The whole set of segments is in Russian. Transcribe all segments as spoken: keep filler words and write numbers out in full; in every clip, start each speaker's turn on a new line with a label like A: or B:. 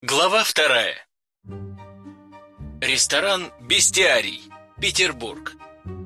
A: Глава вторая. Ресторан «Бестиарий», Петербург.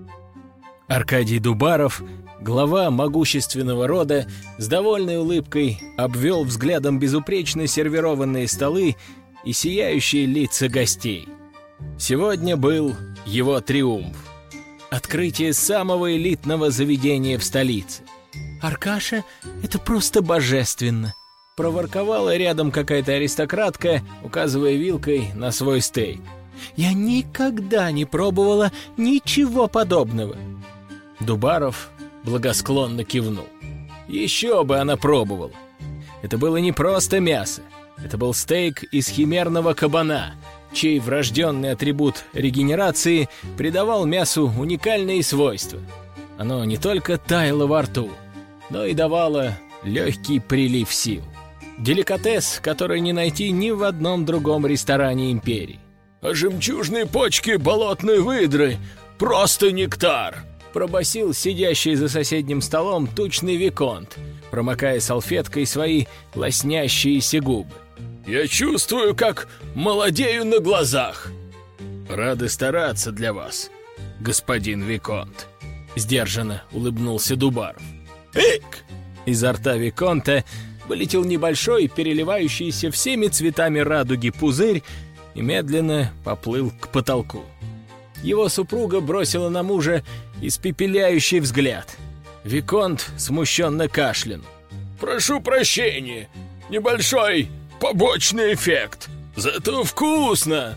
B: Аркадий Дубаров, глава могущественного рода, с довольной улыбкой обвел взглядом безупречно сервированные столы и сияющие лица гостей. Сегодня был его триумф. Открытие самого элитного заведения в столице. «Аркаша, это просто божественно!» Проворковала рядом какая-то аристократка, указывая вилкой на свой стейк. «Я никогда не пробовала ничего подобного!» Дубаров благосклонно кивнул. Еще бы она пробовала! Это было не просто мясо. Это был стейк из химерного кабана, чей врожденный атрибут регенерации придавал мясу уникальные свойства. Оно не только таяло во рту, но и давало легкий прилив сил. Деликатес, который не найти ни в одном другом ресторане империи. «А жемчужные почки болотной выдры — просто нектар!» пробасил сидящий за соседним столом тучный виконт, промокая салфеткой свои лоснящиеся губы. «Я чувствую, как молодею на глазах!» «Рады стараться для вас, господин виконт», — сдержанно улыбнулся Дубаров. «Эк!» Изо рта виконта вылетел небольшой, переливающийся всеми цветами радуги пузырь и медленно поплыл к потолку. Его супруга бросила на мужа испепеляющий взгляд. Виконт смущенно кашлянул. «Прошу прощения, небольшой побочный эффект, зато вкусно!»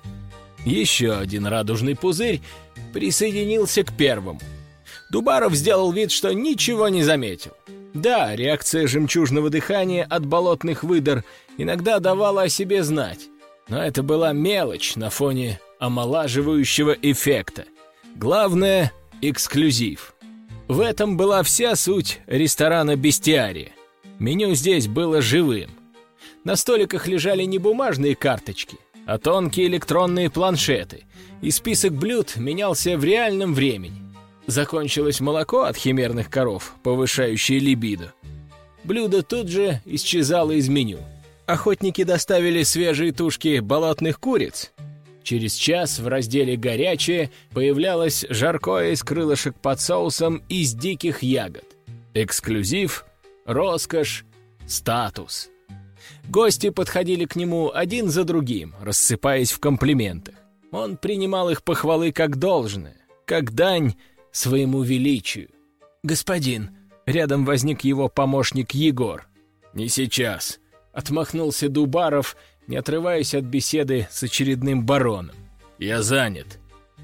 B: Еще один радужный пузырь присоединился к первому. Дубаров сделал вид, что ничего не заметил. Да, реакция жемчужного дыхания от болотных выдр иногда давала о себе знать, но это была мелочь на фоне омолаживающего эффекта. Главное — эксклюзив. В этом была вся суть ресторана «Бестиария». Меню здесь было живым. На столиках лежали не бумажные карточки, а тонкие электронные планшеты, и список блюд менялся в реальном времени. Закончилось молоко от химерных коров, повышающее либидо. Блюдо тут же исчезало из меню. Охотники доставили свежие тушки болотных куриц. Через час в разделе «Горячее» появлялось жаркое из крылышек под соусом из диких ягод. Эксклюзив, роскошь, статус. Гости подходили к нему один за другим, рассыпаясь в комплиментах. Он принимал их похвалы как должное, как дань своему величию. «Господин!» — рядом возник его помощник Егор. «Не сейчас!» — отмахнулся Дубаров, не отрываясь от беседы с очередным бароном. «Я занят».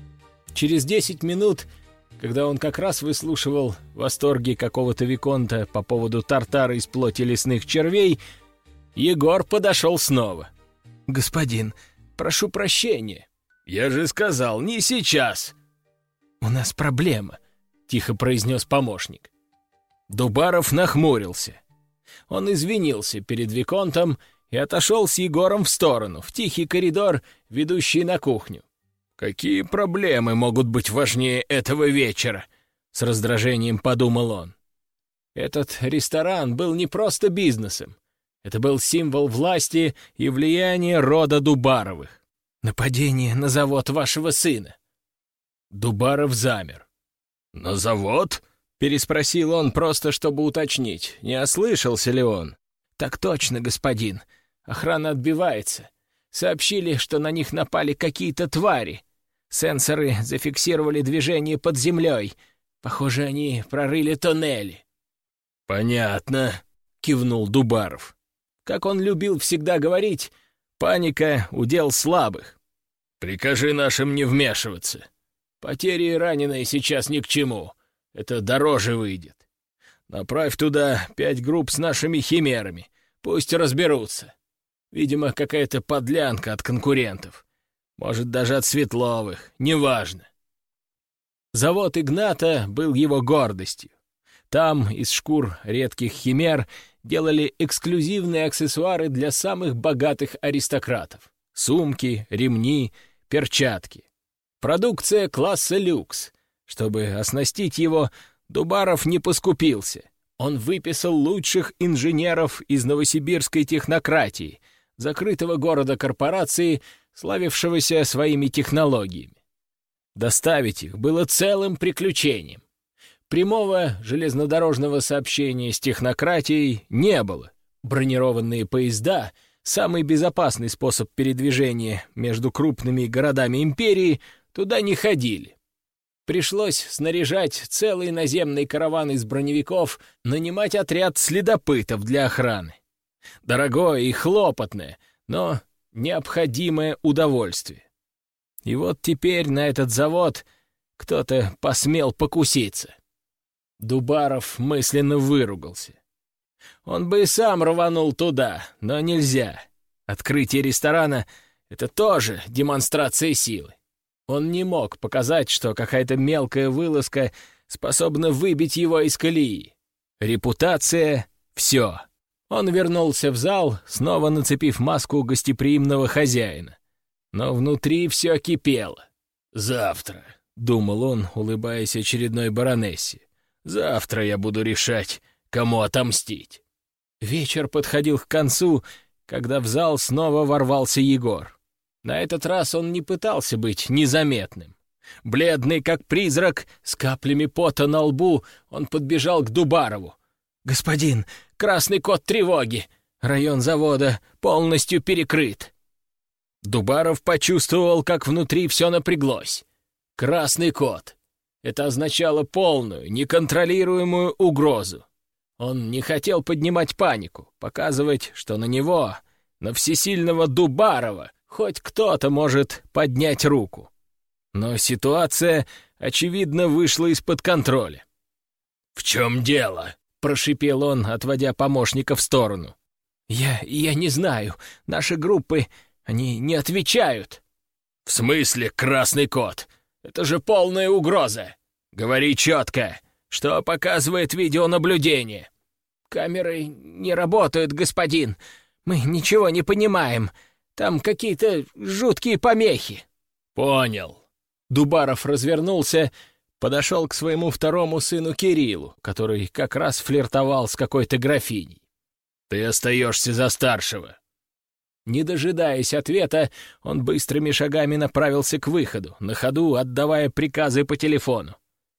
B: Через десять минут, когда он как раз выслушивал восторги какого-то виконта по поводу тартара из плоти лесных червей, Егор подошел снова. «Господин, прошу прощения». «Я же сказал, не сейчас!» «У нас проблема», — тихо произнес помощник. Дубаров нахмурился. Он извинился перед виконтом и отошел с Егором в сторону, в тихий коридор, ведущий на кухню. «Какие проблемы могут быть важнее этого вечера?» — с раздражением подумал он. Этот ресторан был не просто бизнесом. Это был символ власти и влияния рода Дубаровых. «Нападение на завод вашего сына». Дубаров замер. «На завод?» — переспросил он, просто чтобы уточнить, не ослышался ли он. «Так точно, господин. Охрана отбивается. Сообщили, что на них напали какие-то твари. Сенсоры зафиксировали движение под землей. Похоже, они прорыли тоннели». «Понятно», — кивнул Дубаров. Как он любил всегда говорить, паника — удел слабых. «Прикажи нашим не вмешиваться. Потери и раненые сейчас ни к чему. Это дороже выйдет. Направь туда пять групп с нашими химерами. Пусть разберутся. Видимо, какая-то подлянка от конкурентов. Может, даже от Светловых. Неважно». Завод Игната был его гордостью. Там из шкур редких химер делали эксклюзивные аксессуары для самых богатых аристократов. Сумки, ремни, перчатки. Продукция класса люкс. Чтобы оснастить его, Дубаров не поскупился. Он выписал лучших инженеров из новосибирской технократии, закрытого города корпорации, славившегося своими технологиями. Доставить их было целым приключением. Прямого железнодорожного сообщения с технократией не было. Бронированные поезда — самый безопасный способ передвижения между крупными городами империи — туда не ходили. Пришлось снаряжать целый наземный караван из броневиков, нанимать отряд следопытов для охраны. Дорогое и хлопотное, но необходимое удовольствие. И вот теперь на этот завод кто-то посмел покуситься. Дубаров мысленно выругался. Он бы и сам рванул туда, но нельзя. Открытие ресторана — это тоже демонстрация силы. Он не мог показать, что какая-то мелкая вылазка способна выбить его из колеи. Репутация — все. Он вернулся в зал, снова нацепив маску гостеприимного хозяина. Но внутри все кипело. «Завтра», — думал он, улыбаясь очередной баронессе, — «завтра я буду решать, кому отомстить». Вечер подходил к концу, когда в зал снова ворвался Егор. На этот раз он не пытался быть незаметным. Бледный, как призрак, с каплями пота на лбу, он подбежал к Дубарову. «Господин, красный код тревоги! Район завода полностью перекрыт!» Дубаров почувствовал, как внутри все напряглось. Красный код. Это означало полную, неконтролируемую угрозу. Он не хотел поднимать панику, показывать, что на него, на всесильного Дубарова, хоть кто-то может поднять руку. Но ситуация, очевидно, вышла из-под контроля. «В чем дело?» — прошипел он, отводя помощника в сторону. «Я... я не знаю. Наши группы, они не отвечают». «В смысле красный код? Это же полная угроза. Говори четко, что показывает видеонаблюдение». «Камеры не работают, господин. Мы ничего не понимаем. Там какие-то жуткие помехи». «Понял». Дубаров развернулся, подошел к своему второму сыну Кириллу, который как раз флиртовал с какой-то графиней. «Ты остаешься за старшего». Не дожидаясь ответа, он быстрыми шагами направился к выходу, на ходу отдавая приказы по телефону.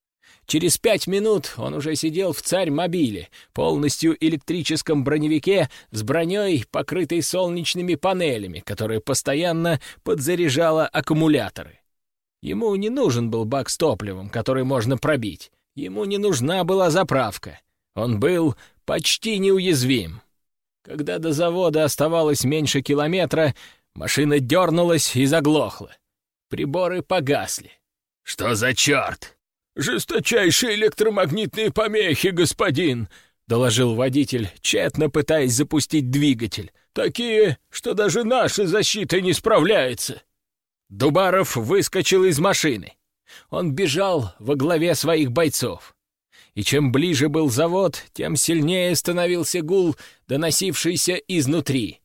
B: Через пять минут он уже сидел в царь-мобиле, полностью электрическом броневике с броней, покрытой солнечными панелями, которая постоянно подзаряжала аккумуляторы. Ему не нужен был бак с топливом, который можно пробить. Ему не нужна была заправка. Он был почти неуязвим. Когда до завода оставалось меньше километра, машина дернулась и заглохла. Приборы погасли. «Что за черт?» «Жесточайшие электромагнитные помехи, господин!» — доложил водитель, тщетно пытаясь запустить двигатель. «Такие, что даже наша защита не справляется!» Дубаров выскочил из машины. Он бежал во главе своих бойцов. И чем ближе был завод, тем сильнее становился гул, доносившийся изнутри.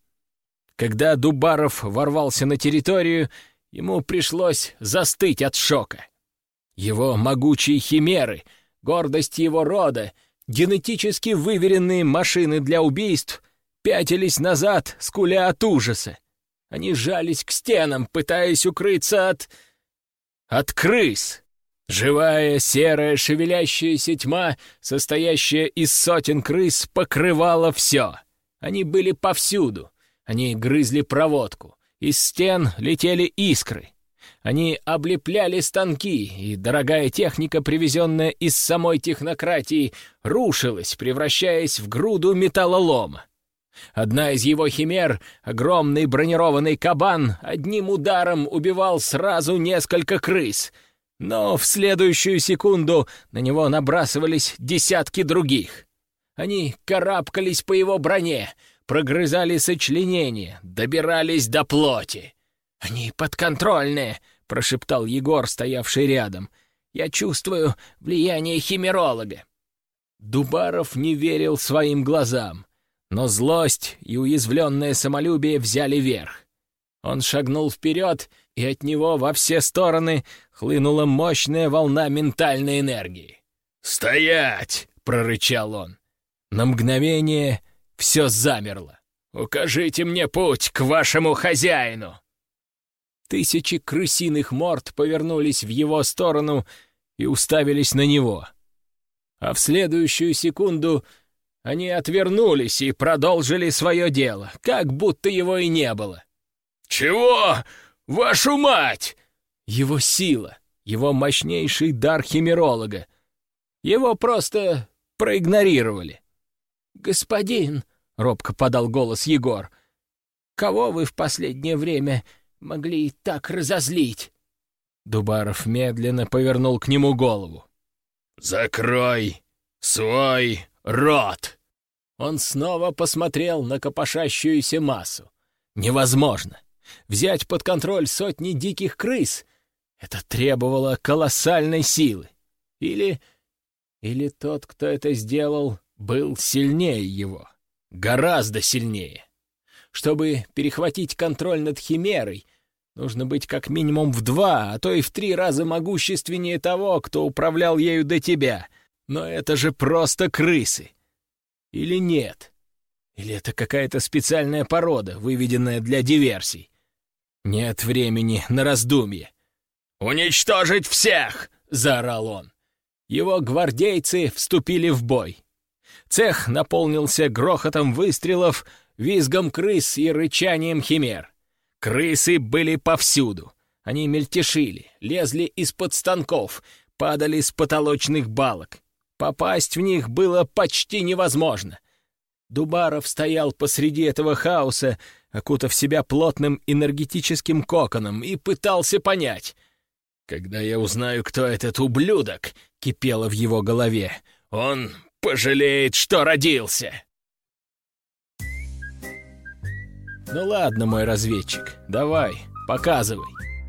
B: Когда Дубаров ворвался на территорию, ему пришлось застыть от шока. Его могучие химеры, гордость его рода, генетически выверенные машины для убийств пятились назад, скуля от ужаса. Они жались к стенам, пытаясь укрыться от... от крыс. Живая, серая, шевелящаяся тьма, состоящая из сотен крыс, покрывала все. Они были повсюду. Они грызли проводку. Из стен летели искры. Они облепляли станки, и дорогая техника, привезенная из самой технократии, рушилась, превращаясь в груду металлолома. Одна из его химер, огромный бронированный кабан, одним ударом убивал сразу несколько крыс, но в следующую секунду на него набрасывались десятки других. Они карабкались по его броне, прогрызали сочленения, добирались до плоти. «Они подконтрольные», — прошептал Егор, стоявший рядом. «Я чувствую влияние химеролога». Дубаров не верил своим глазам, но злость и уязвленное самолюбие взяли верх. Он шагнул вперед, и от него во все стороны хлынула мощная волна ментальной энергии. «Стоять!» — прорычал он. На мгновение все замерло. Укажите мне путь к вашему хозяину!» Тысячи крысиных морд повернулись в его сторону и уставились на него. А в следующую секунду они отвернулись и продолжили свое дело, как будто его и не было. «Чего? Вашу мать!» Его сила, его мощнейший дар химеролога. Его просто проигнорировали. «Господин», — робко подал голос Егор, — «кого вы в последнее время могли так разозлить?» Дубаров медленно повернул к нему голову. «Закрой свой рот!» Он снова посмотрел на копошащуюся массу. Невозможно. Взять под контроль сотни диких крыс — это требовало колоссальной силы. Или... или тот, кто это сделал, был сильнее его. Гораздо сильнее. Чтобы перехватить контроль над химерой, нужно быть как минимум в два, а то и в три раза могущественнее того, кто управлял ею до тебя. Но это же просто крысы. Или нет? Или это какая-то специальная порода, выведенная для диверсий? Нет времени на раздумье. «Уничтожить всех!» — заорал он. Его гвардейцы вступили в бой. Цех наполнился грохотом выстрелов, визгом крыс и рычанием химер. Крысы были повсюду. Они мельтешили, лезли из-под станков, падали с потолочных балок. Попасть в них было почти невозможно. Дубаров стоял посреди этого хаоса, окутав себя плотным энергетическим коконом, и пытался понять. «Когда я узнаю, кто этот ублюдок», — кипело в его голове, — «он пожалеет, что родился». «Ну ладно, мой разведчик, давай, показывай».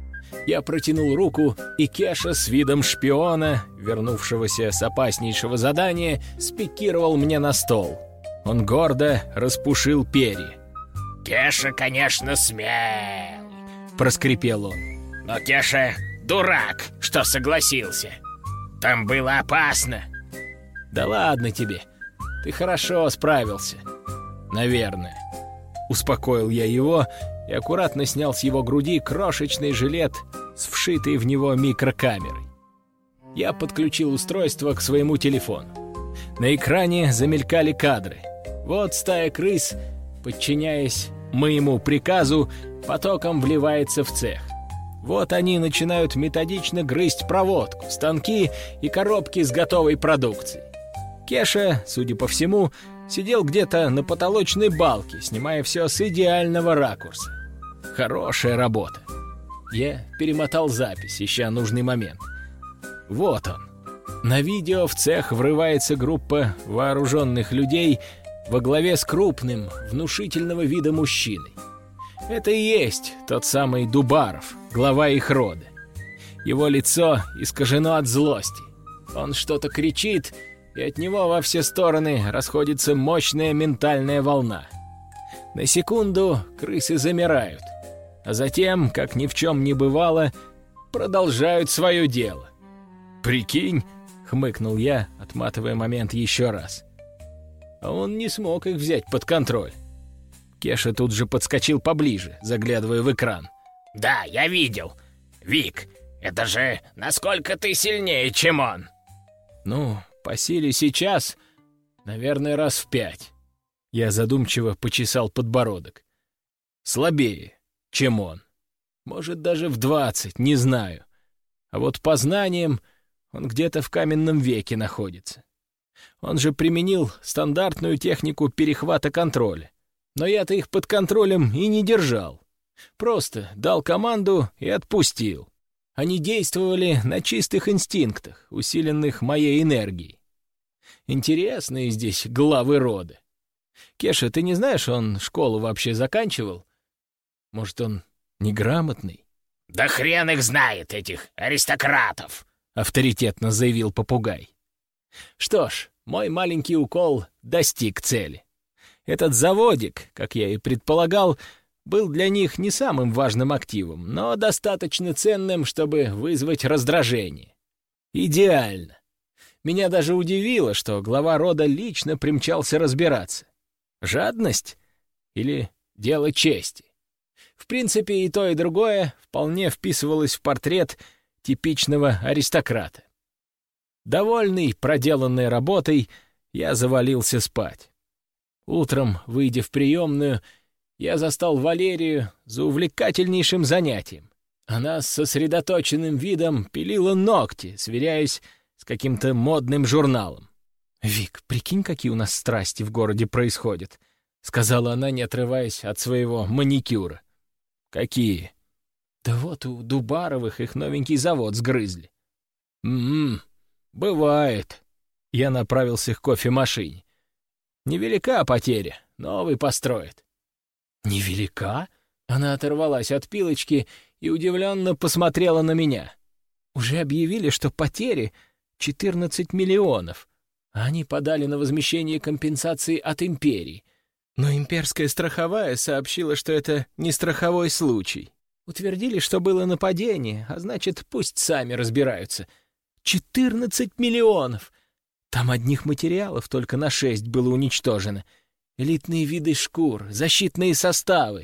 B: Я протянул руку, и Кеша с видом шпиона, вернувшегося с опаснейшего задания, спикировал мне на стол. Он гордо распушил перья. «Кеша, конечно, смел», — проскрипел он. «Но Кеша дурак, что согласился. Там было опасно». «Да ладно тебе, ты хорошо справился. Наверное». Успокоил я его и аккуратно снял с его груди крошечный жилет с вшитой в него микрокамерой. Я подключил устройство к своему телефону. На экране замелькали кадры. Вот стая крыс, подчиняясь моему приказу, потоком вливается в цех. Вот они начинают методично грызть проводку, станки и коробки с готовой продукцией. Кеша, судя по всему, сидел где-то на потолочной балке, снимая все с идеального ракурса. Хорошая работа. Я перемотал запись, ища нужный момент. Вот он. На видео в цех врывается группа вооруженных людей во главе с крупным, внушительного вида мужчиной. Это и есть тот самый Дубаров, глава их рода. Его лицо искажено от злости. Он что-то кричит, и от него во все стороны расходится мощная ментальная волна. На секунду крысы замирают, а затем, как ни в чем не бывало, продолжают свое дело. «Прикинь», — хмыкнул я, отматывая момент еще раз. А он не смог их взять под контроль. Кеша тут же подскочил поближе, заглядывая в экран. «Да, я видел. Вик, это же насколько ты сильнее, чем он?» «Ну, по силе сейчас, наверное, раз в пять». Я задумчиво почесал подбородок. «Слабее, чем он. Может, даже в двадцать, не знаю. А вот по знаниям он где-то в каменном веке находится. Он же применил стандартную технику перехвата контроля. Но я-то их под контролем и не держал. Просто дал команду и отпустил. Они действовали на чистых инстинктах, усиленных моей энергией. Интересные здесь главы рода. Кеша, ты не знаешь, он школу вообще заканчивал? Может, он неграмотный?» «Да хрен их знает, этих аристократов!» — авторитетно заявил попугай. Что ж, мой маленький укол достиг цели. Этот заводик, как я и предполагал, был для них не самым важным активом, но достаточно ценным, чтобы вызвать раздражение. Идеально. Меня даже удивило, что глава рода лично примчался разбираться. Жадность? или дело чести. В принципе, и то, и другое вполне вписывалось в портрет типичного аристократа. Довольный проделанной работой, я завалился спать. Утром, выйдя в приемную, я застал Валерию за увлекательнейшим занятием. Она с сосредоточенным видом пилила ногти, сверяясь с каким-то модным журналом. «Вик, прикинь, какие у нас страсти в городе происходят», — сказала она, не отрываясь от своего маникюра. «Какие?» «Да вот у Дубаровых их новенький завод сгрызли». «М-м, бывает». Я направился к кофемашине. «Невелика потеря, новый построят». «Невелика?» Она оторвалась от пилочки и удивленно посмотрела на меня. «Уже объявили, что потери четырнадцать миллионов, а они подали на возмещение компенсации от империи. Но имперская страховая сообщила, что это не страховой случай. Утвердили, что было нападение, а значит, пусть сами разбираются. четырнадцать миллионов! Там одних материалов только на шесть было уничтожено. Элитные виды шкур, защитные составы».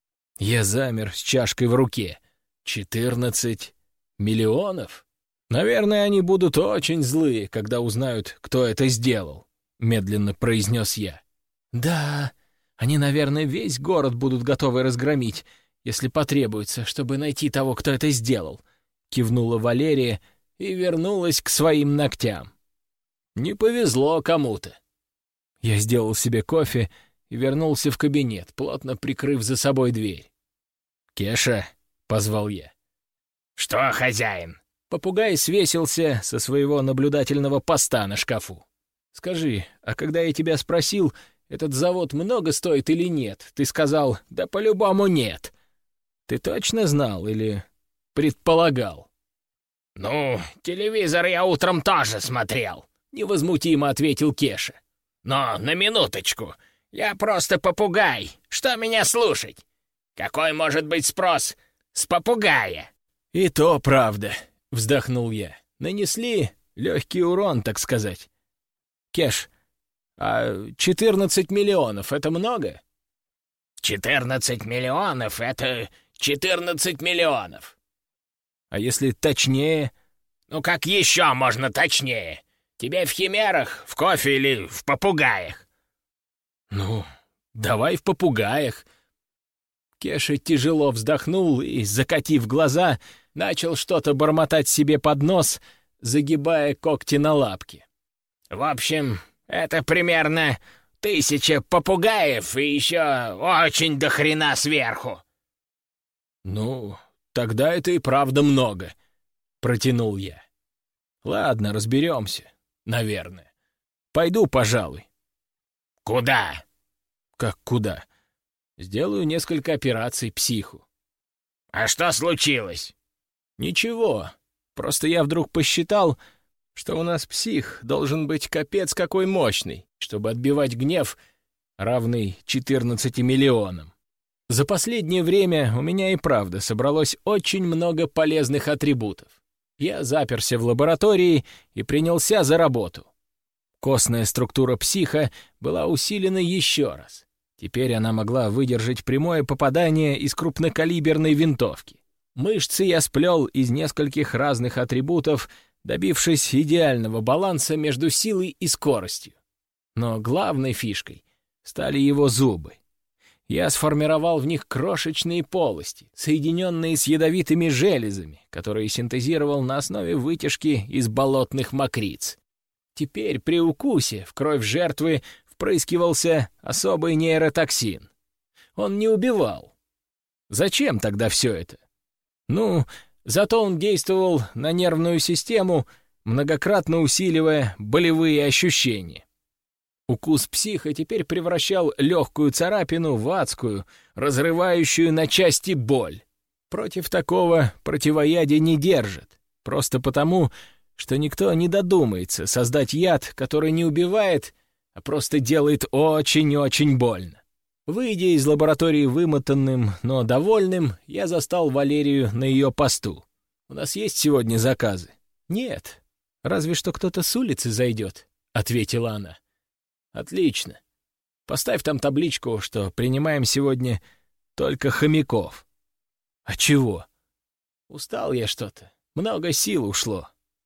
B: Я замер с чашкой в руке. четырнадцать миллионов? Наверное, они будут очень злые, когда узнают, кто это сделал, медленно произнес я. Да, они, наверное, весь город будут готовы разгромить, если потребуется, чтобы найти того, кто это сделал, кивнула Валерия и вернулась к своим ногтям. Не повезло кому-то. Я сделал себе кофе и вернулся в кабинет, плотно прикрыв за собой дверь. «Кеша», — позвал я.
A: «Что, хозяин?»
B: Попугай свесился со своего наблюдательного поста на шкафу. «Скажи, а когда я тебя спросил, этот завод много стоит или нет, ты сказал, да по-любому нет. Ты точно знал или предполагал?»
A: «Ну, телевизор я утром тоже смотрел», — невозмутимо ответил Кеша. «Но на минуточку, я просто попугай, что меня слушать? Какой может быть спрос с попугая?»
B: «И то правда», — вздохнул я. «Нанесли легкий урон, так сказать. Кеш, а четырнадцать миллионов — это много?»
A: «четырнадцать миллионов — это четырнадцать миллионов».
B: «А если точнее?»
A: «Ну как еще можно точнее? Тебе в химерах, в кофе или в попугаях?»
B: «Ну, давай в попугаях». Кеша тяжело вздохнул и, закатив глаза, начал что-то бормотать себе под нос, загибая когти на лапке.
A: «В общем, это примерно тысяча попугаев и еще очень до хрена сверху».
B: «Ну, тогда это и правда много», — протянул я. «Ладно, разберемся, наверное. Пойду, пожалуй».
A: «Куда?»
B: «Как куда? Сделаю несколько операций психу».
A: «А что случилось?»
B: «Ничего. Просто я вдруг посчитал, что у нас псих должен быть капец какой мощный, чтобы отбивать гнев, равный четырнадцати миллионам. За последнее время у меня и правда собралось очень много полезных атрибутов. Я заперся в лаборатории и принялся за работу. Костная структура психа была усилена еще раз. Теперь она могла выдержать прямое попадание из крупнокалиберной винтовки. Мышцы я сплел из нескольких разных атрибутов, добившись идеального баланса между силой и скоростью. Но главной фишкой стали его зубы. Я сформировал в них крошечные полости, соединенные с ядовитыми железами, которые синтезировал на основе вытяжки из болотных мокриц. Теперь при укусе в кровь жертвы впрыскивался особый нейротоксин. Он не убивал. Зачем тогда все это? Ну, зато он действовал на нервную систему, многократно усиливая болевые ощущения. Укус психа теперь превращал легкую царапину в адскую, разрывающую на части боль. Против такого противоядия не держат, просто потому, что никто не додумается создать яд, который не убивает, а просто делает очень-очень больно. Выйдя из лаборатории вымотанным, но довольным, я застал Валерию на ее посту. «У нас есть сегодня заказы?» «Нет, разве что кто-то с улицы зайдет», — ответила она. «Отлично. Поставь там табличку, что принимаем сегодня только хомяков». «А чего?» «Устал я что-то. Много сил ушло».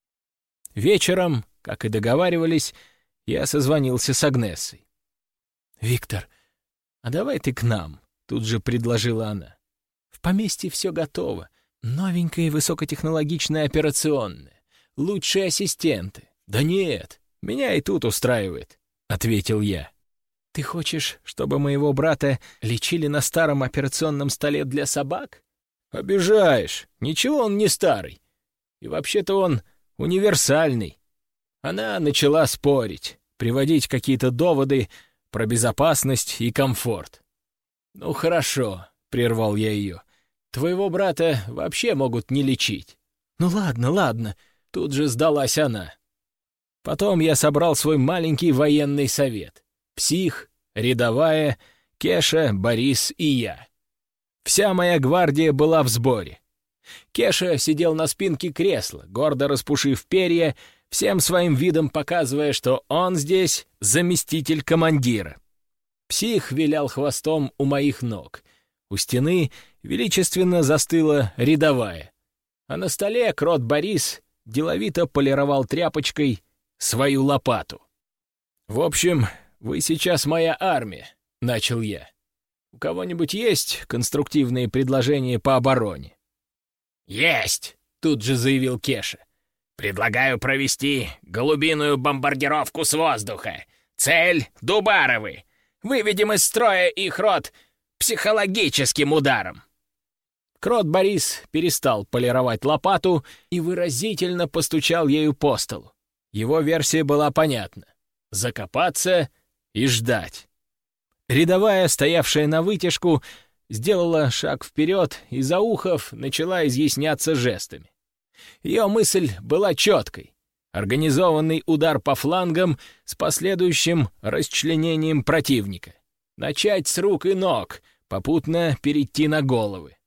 B: Вечером, как и договаривались, я созвонился с Агнессой. «Виктор, а давай ты к нам», — тут же предложила она. «В поместье все готово. Новенькая высокотехнологичная операционная. Лучшие ассистенты». «Да нет, меня и тут устраивает», — ответил я. «Ты хочешь, чтобы моего брата лечили на старом операционном столе для собак?» «Обижаешь. Ничего он не старый. И вообще-то он универсальный». Она начала спорить, приводить какие-то доводы про безопасность и комфорт. «Ну хорошо», — прервал я ее. «Твоего брата вообще могут не лечить». «Ну ладно, ладно», — тут же сдалась она. Потом я собрал свой маленький военный совет. Псих, рядовая, Кеша, Борис и я. Вся моя гвардия была в сборе. Кеша сидел на спинке кресла, гордо распушив перья, всем своим видом показывая, что он здесь заместитель командира. Псих вилял хвостом у моих ног. У стены величественно застыла рядовая. А на столе крот Борис деловито полировал тряпочкой свою лопату. «В общем, вы сейчас моя армия», — начал я. «У кого-нибудь есть конструктивные предложения по обороне?»
A: «Есть!» —
B: тут же заявил Кеша.
A: «Предлагаю провести голубиную бомбардировку с воздуха. Цель — Дубаровы. Выведем из строя их рот психологическим ударом».
B: Крот Борис перестал полировать лопату и выразительно постучал ею по столу. Его версия была понятна. Закопаться и ждать. Рядовая, стоявшая на вытяжку, сделала шаг вперед и, заухав, начала изъясняться жестами. Ее мысль была четкой. Организованный удар по флангам с последующим расчленением противника. Начать с рук и ног, попутно перейти на головы.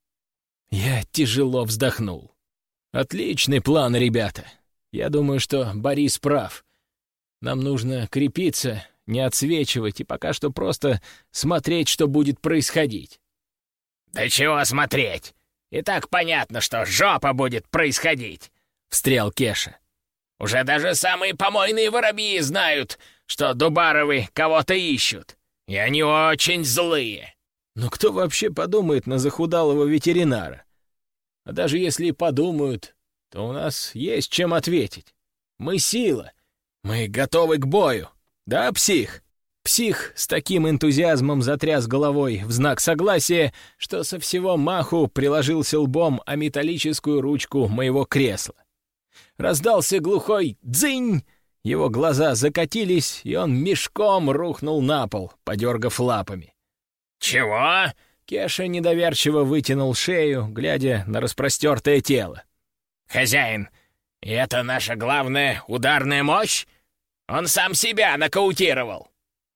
B: Я тяжело вздохнул. Отличный план, ребята. Я думаю, что Борис прав. Нам нужно крепиться, не отсвечивать и пока что просто смотреть, что будет происходить.
A: «Да чего смотреть? И так понятно, что жопа будет происходить», — встрял Кеша. «Уже даже самые помойные воробьи знают, что Дубаровы кого-то ищут, и они очень злые».
B: Но кто вообще подумает на захудалого ветеринара? А даже если и подумают, то у нас есть чем ответить. Мы сила. Мы готовы к бою. Да, псих?» Псих с таким энтузиазмом затряс головой в знак согласия, что со всего маху приложился лбом о металлическую ручку моего кресла. Раздался глухой «дзынь», его глаза закатились, и он мешком рухнул на пол, подергав лапами.
A: «Чего?»
B: Кеша недоверчиво вытянул шею, глядя на распростертое тело.
A: «Хозяин, и это наша главная ударная мощь? Он сам себя нокаутировал!»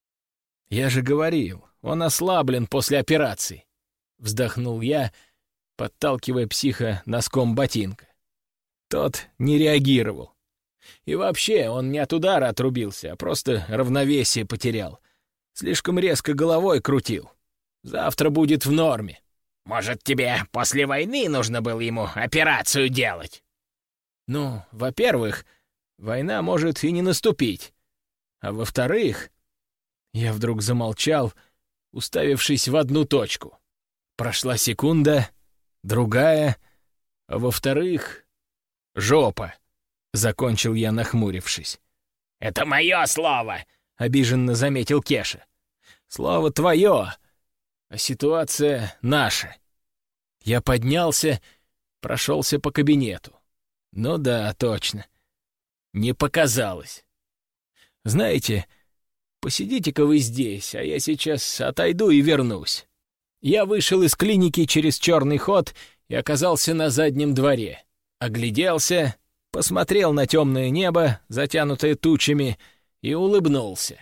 B: «Я же говорил, он ослаблен после операции», — вздохнул я, подталкивая психа носком ботинка. Тот не реагировал. И вообще он не от удара отрубился, а просто равновесие потерял. Слишком резко головой крутил. Завтра будет в норме.
A: «Может, тебе после войны нужно было ему операцию делать?»
B: «Ну, во-первых, война может и не наступить. А во-вторых...» Я вдруг замолчал, уставившись в одну точку. Прошла секунда, другая, а во-вторых... «Жопа!» — закончил я, нахмурившись.
A: «Это мое слово!»
B: — обиженно заметил Кеша. «Слово твое, а ситуация наша». Я поднялся, прошелся по кабинету. Ну да, точно. Не показалось. «Знаете, посидите-ка вы здесь, а я сейчас отойду и вернусь». Я вышел из клиники через черный ход и оказался на заднем дворе. Огляделся, посмотрел на темное небо, затянутое тучами, и улыбнулся.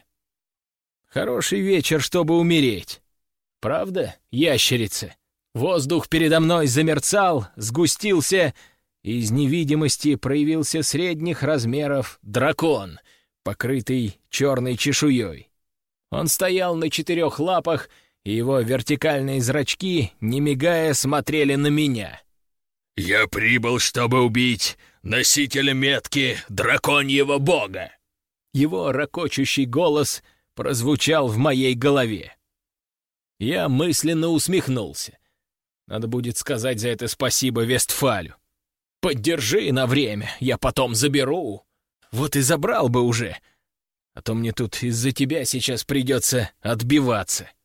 B: Хороший вечер, чтобы умереть. Правда, ящерица? Воздух передо мной замерцал, сгустился, и из невидимости проявился средних размеров дракон, покрытый черной чешуей. Он стоял на четырех лапах, и его вертикальные зрачки, не мигая, смотрели на меня.
A: «Я прибыл, чтобы убить носителя метки драконьего бога!»
B: Его ракочущий голос прозвучал в моей голове. Я мысленно усмехнулся. Надо будет сказать за это спасибо Вестфалю. «Поддержи на время, я потом заберу». Вот и забрал бы уже. А то мне тут из-за тебя сейчас придется отбиваться.